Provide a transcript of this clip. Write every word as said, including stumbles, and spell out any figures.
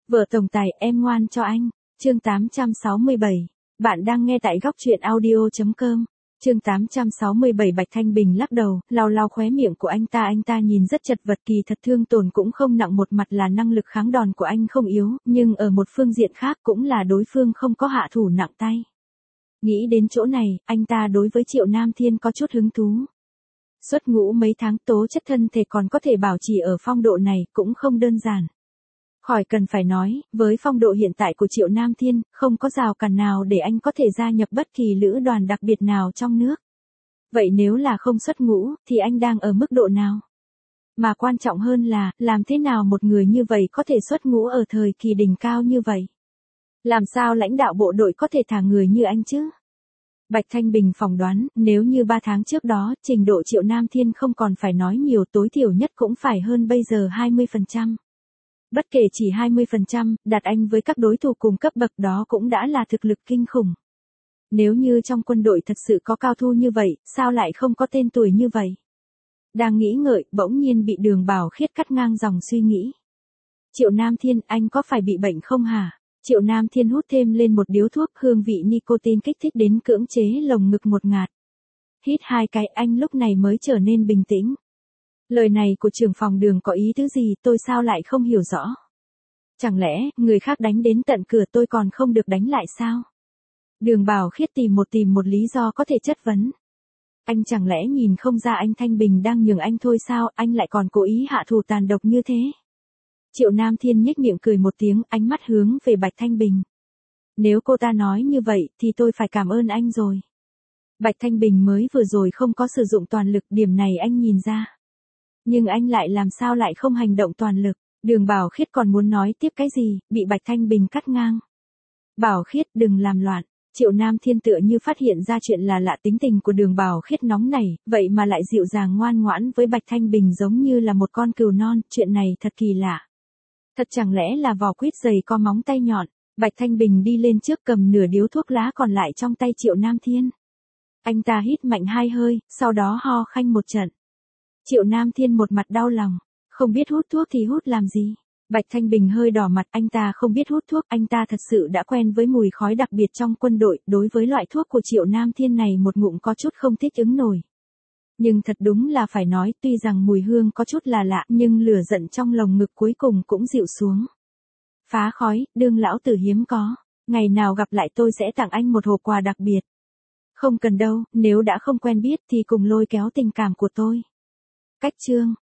Vợ tổng tài, em ngoan cho anh. Chương tám trăm sáu mươi bảy. Bạn đang nghe tại góc truyện audio chấm com. Chương tám trăm sáu mươi bảy. Bạch Thanh Bình lắc đầu, lau lau khóe miệng của anh ta. Anh ta nhìn rất chật vật, kỳ thật thương tổn cũng không nặng. Một mặt là năng lực kháng đòn của anh không yếu, nhưng ở một phương diện khác cũng là đối phương không có hạ thủ nặng tay. Nghĩ đến chỗ này, anh ta đối với Triệu Nam Thiên có chút hứng thú. Xuất ngũ mấy tháng, tố chất thân thể còn có thể bảo trì ở phong độ này cũng không đơn giản. Khỏi cần phải nói, với phong độ hiện tại của Triệu Nam Thiên, không có rào cản nào để anh có thể gia nhập bất kỳ lữ đoàn đặc biệt nào trong nước. Vậy nếu là không xuất ngũ, thì anh đang ở mức độ nào? Mà quan trọng hơn là, làm thế nào một người như vậy có thể xuất ngũ ở thời kỳ đỉnh cao như vậy? Làm sao lãnh đạo bộ đội có thể thả người như anh chứ? Bạch Thanh Bình phỏng đoán, nếu như ba tháng trước đó, trình độ Triệu Nam Thiên không còn phải nói nhiều, tối thiểu nhất cũng phải hơn bây giờ hai mươi phần trăm. Bất kể chỉ hai mươi phần trăm, đặt anh với các đối thủ cùng cấp bậc đó cũng đã là thực lực kinh khủng. Nếu như trong quân đội thật sự có cao thủ như vậy, sao lại không có tên tuổi như vậy? Đang nghĩ ngợi, bỗng nhiên bị Đường Bảo Khiết cắt ngang dòng suy nghĩ. Triệu Nam Thiên, anh có phải bị bệnh không hả? Triệu Nam Thiên hút thêm lên một điếu thuốc, hương vị nicotine kích thích đến cưỡng chế lồng ngực một ngạt. Hít hai cái, anh lúc này mới trở nên bình tĩnh. Lời này của trưởng phòng Đường có ý tứ gì, tôi sao lại không hiểu rõ? Chẳng lẽ, người khác đánh đến tận cửa tôi còn không được đánh lại sao? Đường Bảo Khiết tìm một tìm một lý do có thể chất vấn. Anh chẳng lẽ nhìn không ra anh Thanh Bình đang nhường anh thôi sao, anh lại còn cố ý hạ thủ tàn độc như thế? Triệu Nam Thiên nhếch miệng cười một tiếng, ánh mắt hướng về Bạch Thanh Bình. Nếu cô ta nói như vậy, thì tôi phải cảm ơn anh rồi. Bạch Thanh Bình mới vừa rồi không có sử dụng toàn lực, điểm này anh nhìn ra. Nhưng anh lại làm sao lại không hành động toàn lực? Đường Bảo Khiết còn muốn nói tiếp cái gì, bị Bạch Thanh Bình cắt ngang. Bảo Khiết, đừng làm loạn. Triệu Nam Thiên tựa như phát hiện ra chuyện là lạ, tính tình của Đường Bảo Khiết nóng nảy, vậy mà lại dịu dàng ngoan ngoãn với Bạch Thanh Bình giống như là một con cừu non, chuyện này thật kỳ lạ. Thật chẳng lẽ là vỏ quýt dày có móng tay nhọn? Bạch Thanh Bình đi lên trước cầm nửa điếu thuốc lá còn lại trong tay Triệu Nam Thiên. Anh ta hít mạnh hai hơi, sau đó ho khanh một trận. Triệu Nam Thiên một mặt đau lòng, không biết hút thuốc thì hút làm gì? Bạch Thanh Bình hơi đỏ mặt, anh ta không biết hút thuốc, anh ta thật sự đã quen với mùi khói đặc biệt trong quân đội, đối với loại thuốc của Triệu Nam Thiên này một ngụm có chút không thích ứng nổi. Nhưng thật đúng là phải nói, tuy rằng mùi hương có chút là lạ, nhưng lửa giận trong lồng ngực cuối cùng cũng dịu xuống. Phá khói, Đương lão tử hiếm có, ngày nào gặp lại tôi sẽ tặng anh một hộp quà đặc biệt. Không cần đâu, nếu đã không quen biết thì cùng lôi kéo tình cảm của tôi. Cách chương.